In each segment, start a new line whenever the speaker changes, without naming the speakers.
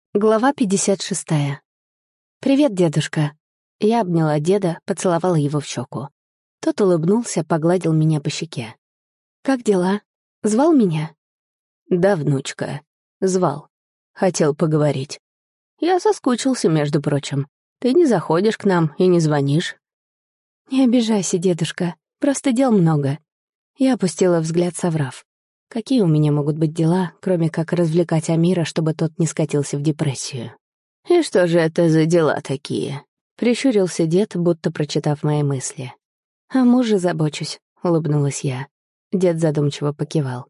Глава 56. «Привет, дедушка». Я обняла деда, поцеловала его в щеку. Тот улыбнулся, погладил меня по щеке. «Как дела? Звал меня?»
«Да, внучка. Звал. Хотел поговорить. Я соскучился, между прочим. Ты не заходишь к нам и не звонишь».
«Не обижайся, дедушка. Просто дел много». Я опустила взгляд, соврав. Какие у меня могут быть дела, кроме как развлекать Амира, чтобы тот не скатился в депрессию?
«И что же это за дела такие?»
Прищурился дед, будто прочитав мои мысли. «О муже забочусь», — улыбнулась я. Дед задумчиво покивал.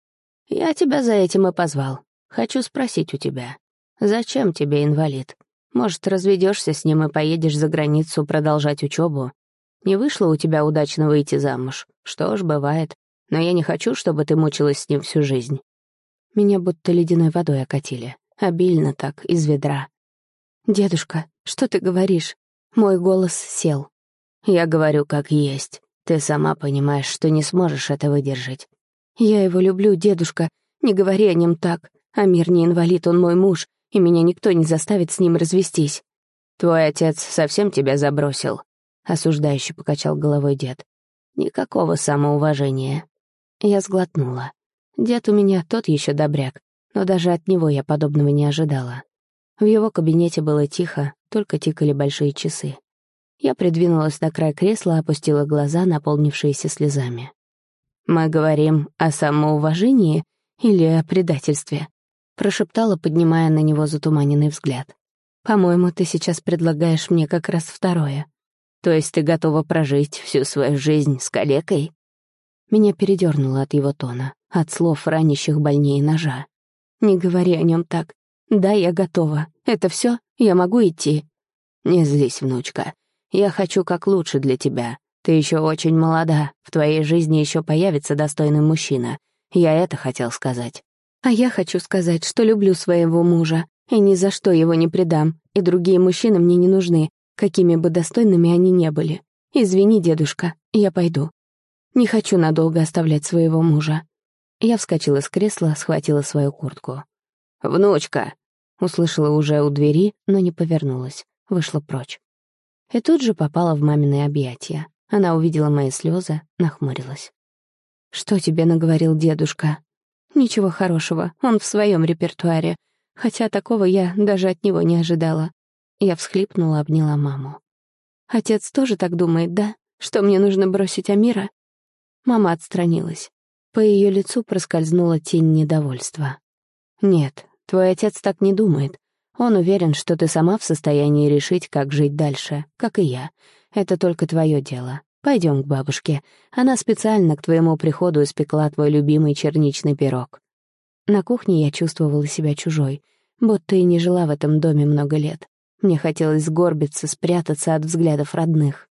«Я тебя за этим и позвал. Хочу спросить у тебя. Зачем тебе инвалид? Может, разведешься с ним и поедешь за границу продолжать учебу? Не вышло у тебя удачно выйти замуж. Что ж, бывает. Но я не хочу, чтобы ты мучилась с ним всю жизнь».
Меня будто ледяной водой окатили. Обильно так, из ведра. «Дедушка, что ты говоришь?» Мой голос сел.
«Я говорю, как есть. Ты сама понимаешь, что не сможешь это выдержать».
«Я его люблю, дедушка. Не говори о нем так. Амир не инвалид, он мой муж, и меня никто не заставит с ним развестись».
«Твой отец совсем тебя забросил», — осуждающе покачал головой дед. «Никакого самоуважения».
Я сглотнула. Дед у меня тот еще добряк, но даже от него я подобного не ожидала. В его кабинете было тихо, только тикали большие часы. Я придвинулась на край кресла, опустила глаза, наполнившиеся слезами.
«Мы говорим о самоуважении
или о предательстве?» Прошептала, поднимая на него затуманенный взгляд. «По-моему, ты сейчас предлагаешь мне как раз второе.
То есть ты готова прожить всю свою жизнь с калекой?»
Меня передернуло от его тона, от слов, ранящих больнее ножа. «Не говори о нем так. Да, я готова. Это все? Я могу идти?»
«Не злись, внучка. Я хочу как лучше для тебя. Ты еще очень молода. В твоей жизни еще появится достойный мужчина. Я это хотел сказать».
«А я хочу сказать, что люблю своего мужа, и ни за что его не предам, и другие мужчины мне не нужны, какими бы достойными они не были. Извини, дедушка, я пойду. Не хочу надолго оставлять своего мужа». Я вскочила с кресла, схватила свою куртку.
«Внучка!»
Услышала уже у двери, но не повернулась. Вышла прочь. И тут же попала в мамины объятия. Она увидела мои слезы, нахмурилась. «Что тебе наговорил дедушка?» «Ничего хорошего, он в своем репертуаре. Хотя такого я даже от него не ожидала». Я всхлипнула, обняла маму. «Отец тоже так думает, да? Что мне нужно бросить Амира?» Мама отстранилась. По ее лицу проскользнула тень недовольства.
«Нет, твой отец так не думает. Он уверен, что ты сама в состоянии решить, как жить дальше, как и я. Это только твое дело. Пойдем к бабушке. Она специально к твоему приходу испекла твой любимый черничный пирог».
На кухне я чувствовала себя чужой, будто и не жила в этом доме много лет. Мне хотелось сгорбиться, спрятаться от взглядов родных.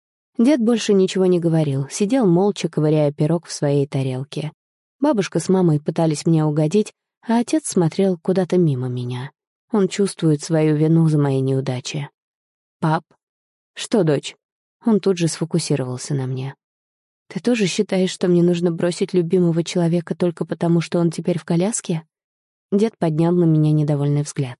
Дед больше ничего не говорил, сидел молча, ковыряя пирог в своей тарелке. Бабушка с мамой пытались мне угодить, а отец смотрел куда-то мимо меня. Он чувствует свою вину за мои неудачи. «Пап?» «Что, дочь?» Он тут же сфокусировался на мне. «Ты тоже считаешь, что мне нужно бросить любимого человека только потому, что он теперь в коляске?» Дед поднял на меня недовольный взгляд.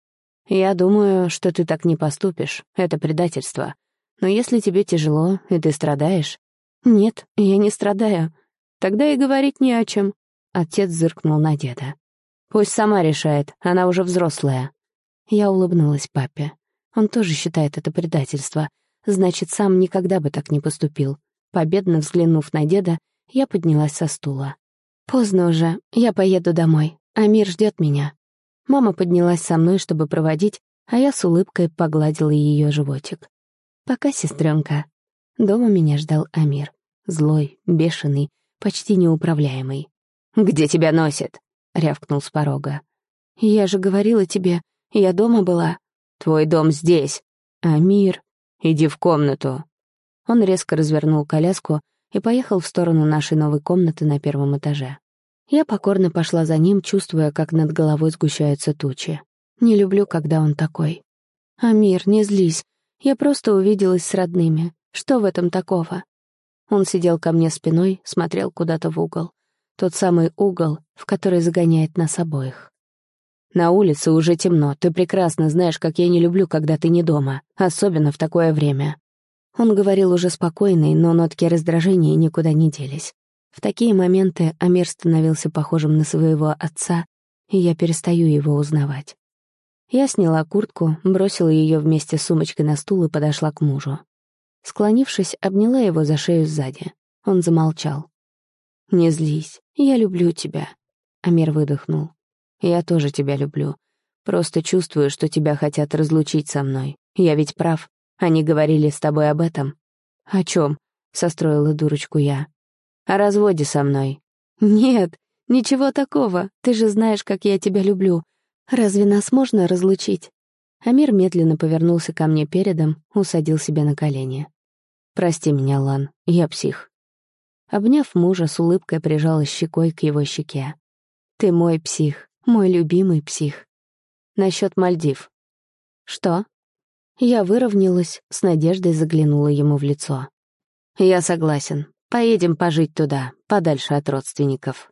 «Я думаю, что ты так не поступишь. Это предательство. Но если тебе тяжело, и ты страдаешь...»
«Нет, я не страдаю.
Тогда и говорить не о чем».
Отец зыркнул на деда.
«Пусть сама решает, она уже взрослая».
Я улыбнулась папе. Он тоже считает это предательство. Значит, сам никогда бы так не поступил. Победно взглянув на деда, я поднялась со стула. «Поздно уже, я поеду домой. Амир ждет меня». Мама поднялась со мной, чтобы проводить, а я с улыбкой погладила ее животик. «Пока, сестренка». Дома меня ждал Амир. Злой, бешеный, почти неуправляемый.
«Где тебя носит?» — рявкнул с порога.
«Я же говорила тебе, я дома была».
«Твой дом здесь».
«Амир».
«Иди в комнату».
Он резко развернул коляску и поехал в сторону нашей новой комнаты на первом этаже. Я покорно пошла за ним, чувствуя, как над головой сгущаются тучи. Не люблю, когда он такой. «Амир, не злись. Я просто увиделась с родными. Что в этом такого?» Он сидел ко мне спиной, смотрел куда-то в угол. Тот самый угол, в который загоняет нас обоих.
На улице уже темно, ты прекрасно знаешь, как я не люблю, когда ты не дома, особенно в такое время». Он говорил уже спокойно, но нотки раздражения никуда не делись. В такие моменты Амир становился похожим на своего отца, и я перестаю его узнавать. Я сняла куртку, бросила ее вместе с сумочкой на стул и подошла к мужу. Склонившись, обняла его за шею сзади. Он замолчал. «Не злись, я люблю тебя», — Амир выдохнул. «Я тоже тебя люблю. Просто чувствую, что тебя хотят разлучить со мной. Я ведь прав. Они говорили с тобой об этом». «О чем?» — состроила дурочку я. «О разводе со мной». «Нет, ничего такого. Ты же знаешь, как я тебя люблю. Разве нас можно разлучить?» Амир медленно повернулся ко мне передом, усадил себя на колени. «Прости меня, Лан, я псих». Обняв мужа, с улыбкой прижала щекой к его щеке. «Ты мой псих, мой любимый псих». «Насчет Мальдив». «Что?» Я выровнялась, с надеждой заглянула ему в лицо. «Я согласен. Поедем пожить туда, подальше от родственников».